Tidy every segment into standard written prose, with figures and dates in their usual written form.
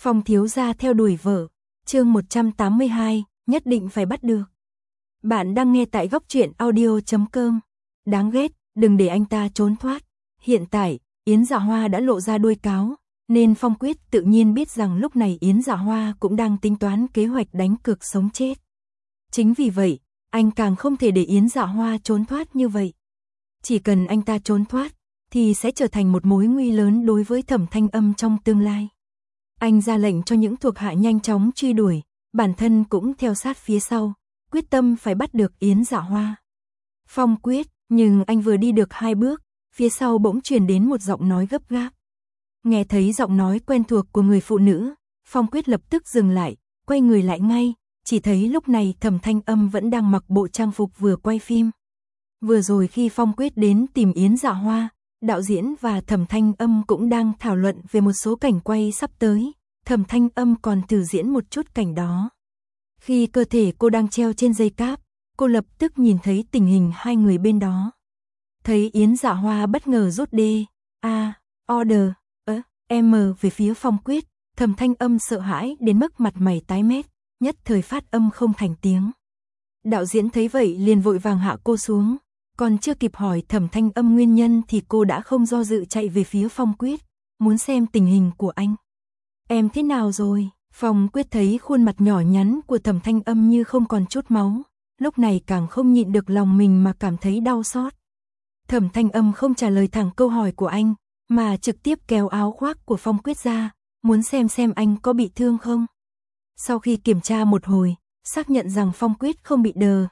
Phong thiếu gia theo đuổi vợ, chương 182, nhất định phải bắt được. Bạn đang nghe tại góc truyện audio.com. Đáng ghét, đừng để anh ta trốn thoát. Hiện tại, Yến Dạ Hoa đã lộ ra đuôi cáo, nên Phong Quyết tự nhiên biết rằng lúc này Yến Dạ Hoa cũng đang tính toán kế hoạch đánh cược sống chết. Chính vì vậy, anh càng không thể để Yến Dạ Hoa trốn thoát như vậy. Chỉ cần anh ta trốn thoát, thì sẽ trở thành một mối nguy lớn đối với Thẩm Thanh Âm trong tương lai. Anh ra lệnh cho những thuộc hạ nhanh chóng truy đuổi, bản thân cũng theo sát phía sau, quyết tâm phải bắt được Yến Dạ Hoa. Phong Quyết, nhưng anh vừa đi được 2 bước, phía sau bỗng truyền đến một giọng nói gấp gáp. Nghe thấy giọng nói quen thuộc của người phụ nữ, Phong Quyết lập tức dừng lại, quay người lại ngay, chỉ thấy lúc này Thẩm Thanh Âm vẫn đang mặc bộ trang phục vừa quay phim. Vừa rồi khi Phong Quyết đến tìm Yến Dạ Hoa, đạo diễn và Thẩm Thanh Âm cũng đang thảo luận về một số cảnh quay sắp tới, Thẩm Thanh Âm còn thử diễn một chút cảnh đó. Khi cơ thể cô đang treo trên dây cáp, cô lập tức nhìn thấy tình hình hai người bên đó. Thấy Yến Dạ Hoa bất ngờ rút order, M về phía Phong Quyết, Thẩm Thanh Âm sợ hãi đến mức mặt mày tái mét, nhất thời phát âm không thành tiếng. Đạo diễn thấy vậy liền vội vàng hạ cô xuống, còn chưa kịp hỏi Thẩm Thanh Âm nguyên nhân thì cô đã không do dự chạy về phía Phong Quyết, muốn xem tình hình của anh. Em thế nào rồi? Phong Quyết thấy khuôn mặt nhỏ nhắn của Thẩm Thanh Âm như không còn chút máu, lúc này càng không nhịn được lòng mình mà cảm thấy đau xót. Thẩm Thanh Âm không trả lời thẳng câu hỏi của anh, mà trực tiếp kéo áo khoác của Phong Quyết ra, muốn xem anh có bị thương không. Sau khi kiểm tra một hồi, xác nhận rằng Phong Quyết không bị đờ,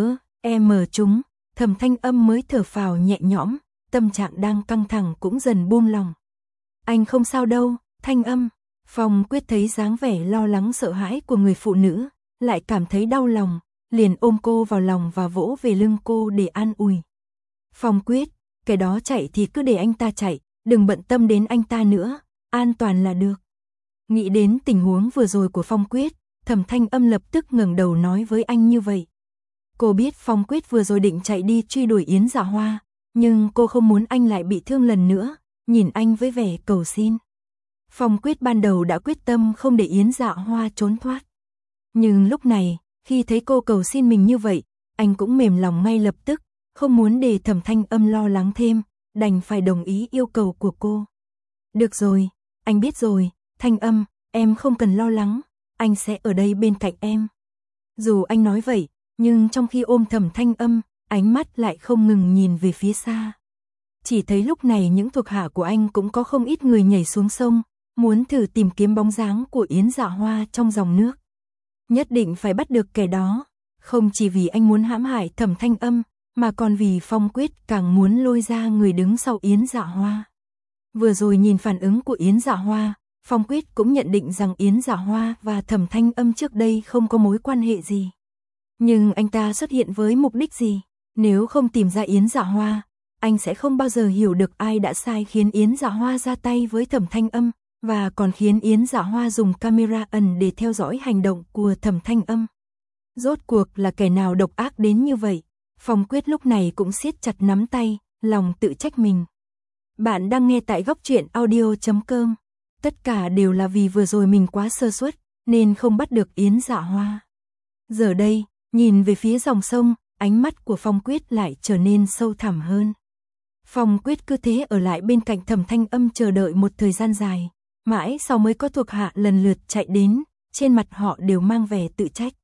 trúng, Thẩm Thanh Âm mới thở phào nhẹ nhõm, tâm trạng đang căng thẳng cũng dần buông lòng. Anh không sao đâu, Thanh Âm. Phong Quyết thấy dáng vẻ lo lắng sợ hãi của người phụ nữ, lại cảm thấy đau lòng, liền ôm cô vào lòng và vỗ về lưng cô để an ủi. Phong Quyết, cái đó chạy thì cứ để anh ta chạy, đừng bận tâm đến anh ta nữa, an toàn là được. Nghĩ đến tình huống vừa rồi của Phong Quyết, Thẩm Thanh Âm lập tức ngẩng đầu nói với anh như vậy. Cô biết Phong Quyết vừa rồi định chạy đi truy đuổi Yến Dạ Hoa, nhưng cô không muốn anh lại bị thương lần nữa, nhìn anh với vẻ cầu xin. Phong Quyết ban đầu đã quyết tâm không để Yến Dạ Hoa trốn thoát. Nhưng lúc này, khi thấy cô cầu xin mình như vậy, anh cũng mềm lòng ngay lập tức, không muốn để Thẩm Thanh Âm lo lắng thêm, đành phải đồng ý yêu cầu của cô. Được rồi, anh biết rồi, Thanh Âm, em không cần lo lắng, anh sẽ ở đây bên cạnh em. Dù anh nói vậy, nhưng trong khi ôm Thẩm Thanh Âm, ánh mắt lại không ngừng nhìn về phía xa. Chỉ thấy lúc này những thuộc hạ của anh cũng có không ít người nhảy xuống sông, muốn thử tìm kiếm bóng dáng của Yến Dạ Hoa trong dòng nước. Nhất định phải bắt được kẻ đó, không chỉ vì anh muốn hãm hại Thẩm Thanh Âm, mà còn vì Phong Quyết càng muốn lôi ra người đứng sau Yến Dạ Hoa. Vừa rồi nhìn phản ứng của Yến Dạ Hoa, Phong Quyết cũng nhận định rằng Yến Dạ Hoa và Thẩm Thanh Âm trước đây không có mối quan hệ gì. Nhưng anh ta xuất hiện với mục đích gì? Nếu không tìm ra Yến Dạ Hoa, anh sẽ không bao giờ hiểu được ai đã sai khiến Yến Dạ Hoa ra tay với Thẩm Thanh Âm, và còn khiến Yến Dạ Hoa dùng camera ẩn để theo dõi hành động của Thẩm Thanh Âm. Rốt cuộc là kẻ nào độc ác đến như vậy? Phong Quyết lúc này cũng siết chặt nắm tay, lòng tự trách mình. Bạn đang nghe tại góc truyện audio.com. Tất cả đều là vì vừa rồi mình quá sơ suất, nên không bắt được Yến Dạ Hoa. Giờ đây, nhìn về phía dòng sông, ánh mắt của Phong Quyết lại trở nên sâu thẳm hơn. Phong Quyết cứ thế ở lại bên cạnh Thẩm Thanh Âm chờ đợi một thời gian dài, mãi sau mới có thuộc hạ lần lượt chạy đến, trên mặt họ đều mang vẻ tự trách.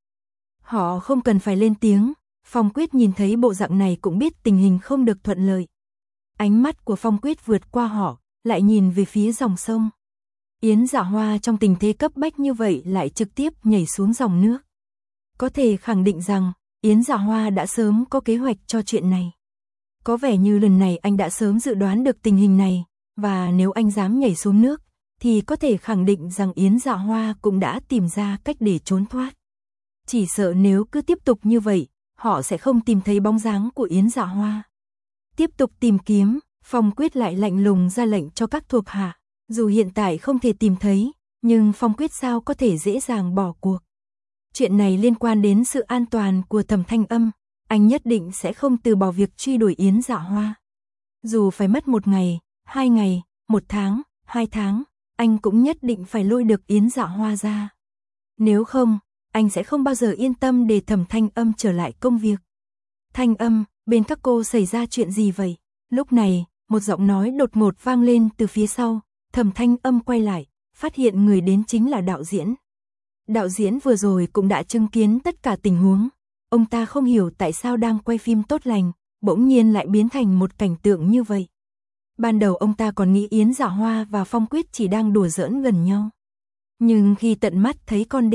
Họ không cần phải lên tiếng, Phong Quyết nhìn thấy bộ dạng này cũng biết tình hình không được thuận lợi. Ánh mắt của Phong Quyết vượt qua họ, lại nhìn về phía dòng sông. Yến Dạ Hoa trong tình thế cấp bách như vậy lại trực tiếp nhảy xuống dòng nước. Có thể khẳng định rằng, Yến Dạ Hoa đã sớm có kế hoạch cho chuyện này. Có vẻ như lần này anh đã sớm dự đoán được tình hình này, và nếu anh dám nhảy xuống nước, thì có thể khẳng định rằng Yến Dạ Hoa cũng đã tìm ra cách để trốn thoát. Chỉ sợ nếu cứ tiếp tục như vậy, họ sẽ không tìm thấy bóng dáng của Yến Dạ Hoa. Tiếp tục tìm kiếm, Phong Quyết lại lạnh lùng ra lệnh cho các thuộc hạ. Dù hiện tại không thể tìm thấy, nhưng Phong Quyết sao có thể dễ dàng bỏ cuộc. Chuyện này liên quan đến sự an toàn của Thẩm Thanh Âm, anh nhất định sẽ không từ bỏ việc truy đuổi Yến Dạ Hoa. Dù phải mất 1 ngày, 2 ngày, 1 tháng, 2 tháng, anh cũng nhất định phải lôi được Yến Dạ Hoa ra. Nếu không, anh sẽ không bao giờ yên tâm để Thẩm Thanh Âm trở lại công việc. Thanh Âm, bên các cô xảy ra chuyện gì vậy? Lúc này, một giọng nói đột ngột vang lên từ phía sau, Thẩm Thanh Âm quay lại, phát hiện người đến chính là đạo diễn. Đạo diễn vừa rồi cũng đã chứng kiến tất cả tình huống. Ông ta không hiểu tại sao đang quay phim tốt lành, bỗng nhiên lại biến thành một cảnh tượng như vậy. Ban đầu ông ta còn nghĩ Yến Dạ Hoa và Phong Quyết chỉ đang đùa giỡn gần nhau. Nhưng khi tận mắt thấy con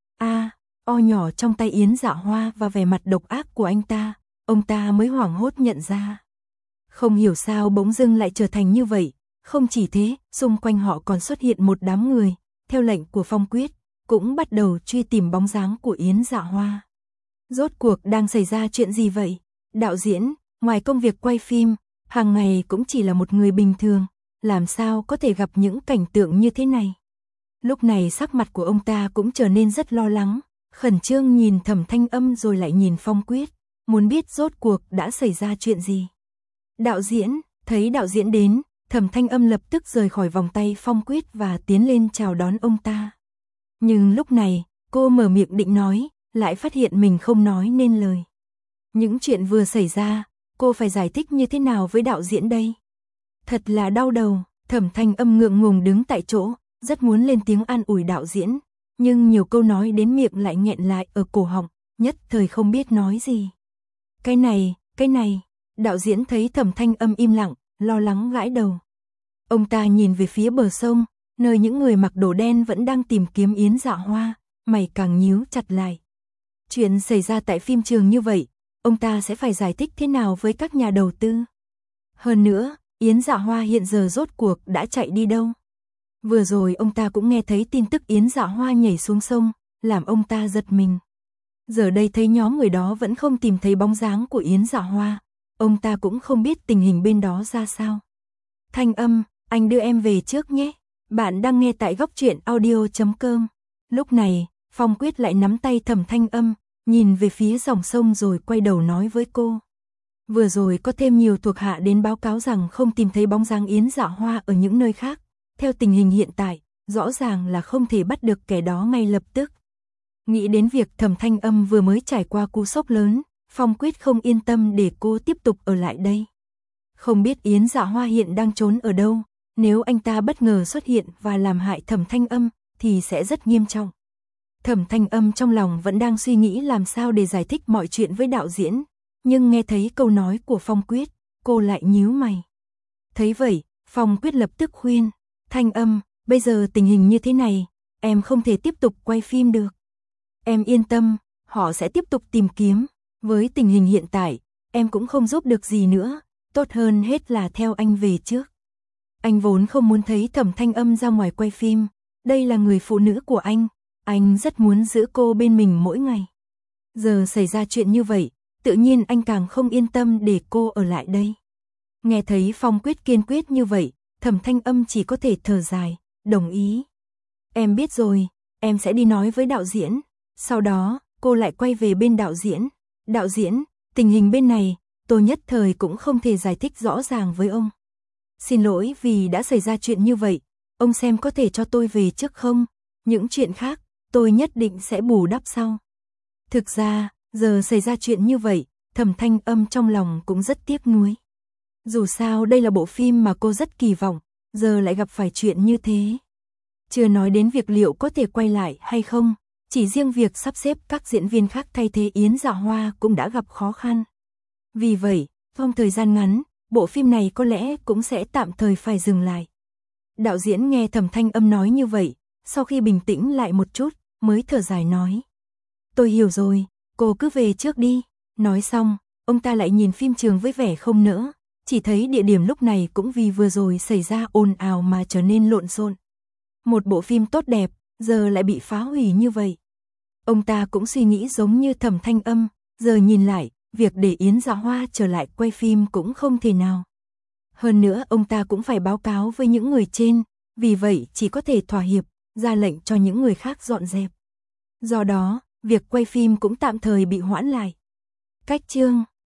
o nhỏ trong tay Yến Dạ Hoa và vẻ mặt độc ác của anh ta, ông ta mới hoảng hốt nhận ra. Không hiểu sao bỗng dưng lại trở thành như vậy. Không chỉ thế, xung quanh họ còn xuất hiện một đám người, theo lệnh của Phong Quyết, cũng bắt đầu truy tìm bóng dáng của Yến Dạ Hoa. Rốt cuộc đang xảy ra chuyện gì vậy? Đạo diễn, ngoài công việc quay phim, hàng ngày cũng chỉ là một người bình thường, làm sao có thể gặp những cảnh tượng như thế này? Lúc này sắc mặt của ông ta cũng trở nên rất lo lắng, khẩn trương nhìn Thẩm Thanh Âm rồi lại nhìn Phong Quyết, muốn biết rốt cuộc đã xảy ra chuyện gì. Đạo diễn, thấy đạo diễn đến, Thẩm Thanh Âm lập tức rời khỏi vòng tay Phong Quyết và tiến lên chào đón ông ta. Nhưng lúc này, cô mở miệng định nói, lại phát hiện mình không nói nên lời. Những chuyện vừa xảy ra, cô phải giải thích như thế nào với đạo diễn đây? Thật là đau đầu, Thẩm Thanh Âm ngượng ngùng đứng tại chỗ, rất muốn lên tiếng an ủi đạo diễn, nhưng nhiều câu nói đến miệng lại nghẹn lại ở cổ họng, nhất thời không biết nói gì. Cái này, đạo diễn thấy Thẩm Thanh Âm im lặng, lo lắng gãi đầu. Ông ta nhìn về phía bờ sông, nơi những người mặc đồ đen vẫn đang tìm kiếm Yến Dạ Hoa, mày càng nhíu chặt lại. Chuyện xảy ra tại phim trường như vậy, ông ta sẽ phải giải thích thế nào với các nhà đầu tư? Hơn nữa, Yến Dạ Hoa hiện giờ rốt cuộc đã chạy đi đâu? Vừa rồi ông ta cũng nghe thấy tin tức Yến Dạ Hoa nhảy xuống sông, làm ông ta giật mình. Giờ đây thấy nhóm người đó vẫn không tìm thấy bóng dáng của Yến Dạ Hoa, ông ta cũng không biết tình hình bên đó ra sao. Thanh Âm, anh đưa em về trước nhé. Bạn đang nghe tại Góc Truyện Audio.com. Lúc này, Phong Quyết lại nắm tay Thẩm Thanh Âm, nhìn về phía dòng sông rồi quay đầu nói với cô. Vừa rồi có thêm nhiều thuộc hạ đến báo cáo rằng không tìm thấy bóng dáng Yến Dạ Hoa ở những nơi khác. Theo tình hình hiện tại, rõ ràng là không thể bắt được kẻ đó ngay lập tức. Nghĩ đến việc Thẩm Thanh Âm vừa mới trải qua cú sốc lớn, Phong Quyết không yên tâm để cô tiếp tục ở lại đây. Không biết Yến Dạ Hoa hiện đang trốn ở đâu, nếu anh ta bất ngờ xuất hiện và làm hại Thẩm Thanh Âm thì sẽ rất nghiêm trọng. Thẩm Thanh Âm trong lòng vẫn đang suy nghĩ làm sao để giải thích mọi chuyện với đạo diễn, nhưng nghe thấy câu nói của Phong Quyết, cô lại nhíu mày. Thấy vậy, Phong Quyết lập tức khuyên, Thanh Âm, bây giờ tình hình như thế này, em không thể tiếp tục quay phim được. Em yên tâm, họ sẽ tiếp tục tìm kiếm, với tình hình hiện tại, em cũng không giúp được gì nữa, tốt hơn hết là theo anh về trước. Anh vốn không muốn thấy Thẩm Thanh Âm ra ngoài quay phim, đây là người phụ nữ của anh rất muốn giữ cô bên mình mỗi ngày. Giờ xảy ra chuyện như vậy, tự nhiên anh càng không yên tâm để cô ở lại đây. Nghe thấy Phong Quyết kiên quyết như vậy, Thẩm Thanh Âm chỉ có thể thở dài, đồng ý. Em biết rồi, em sẽ đi nói với đạo diễn. Sau đó, cô lại quay về bên đạo diễn. Đạo diễn, tình hình bên này, tôi nhất thời cũng không thể giải thích rõ ràng với ông. Xin lỗi vì đã xảy ra chuyện như vậy, ông xem có thể cho tôi về trước không? Những chuyện khác, tôi nhất định sẽ bù đắp sau. Thực ra, giờ xảy ra chuyện như vậy, Thẩm Thanh Âm trong lòng cũng rất tiếc nuối. Dù sao đây là bộ phim mà cô rất kỳ vọng, giờ lại gặp phải chuyện như thế. Chưa nói đến việc liệu có thể quay lại hay không, chỉ riêng việc sắp xếp các diễn viên khác thay thế Yến Dạ Hoa cũng đã gặp khó khăn. Vì vậy, trong thời gian ngắn, bộ phim này có lẽ cũng sẽ tạm thời phải dừng lại. Đạo diễn nghe Thẩm Thanh Âm nói như vậy, sau khi bình tĩnh lại một chút, mới thở dài nói. Tôi hiểu rồi, cô cứ về trước đi. Nói xong, ông ta lại nhìn phim trường với vẻ không nỡ, chỉ thấy địa điểm lúc này cũng vì vừa rồi xảy ra ồn ào mà trở nên lộn xộn. Một bộ phim tốt đẹp, giờ lại bị phá hủy như vậy. Ông ta cũng suy nghĩ giống như Thẩm Thanh Âm, giờ nhìn lại, việc để Yến Dạ Hoa trở lại quay phim cũng không thể nào. Hơn nữa ông ta cũng phải báo cáo với những người trên, vì vậy chỉ có thể thỏa hiệp, ra lệnh cho những người khác dọn dẹp. Do đó, việc quay phim cũng tạm thời bị hoãn lại. Cách chương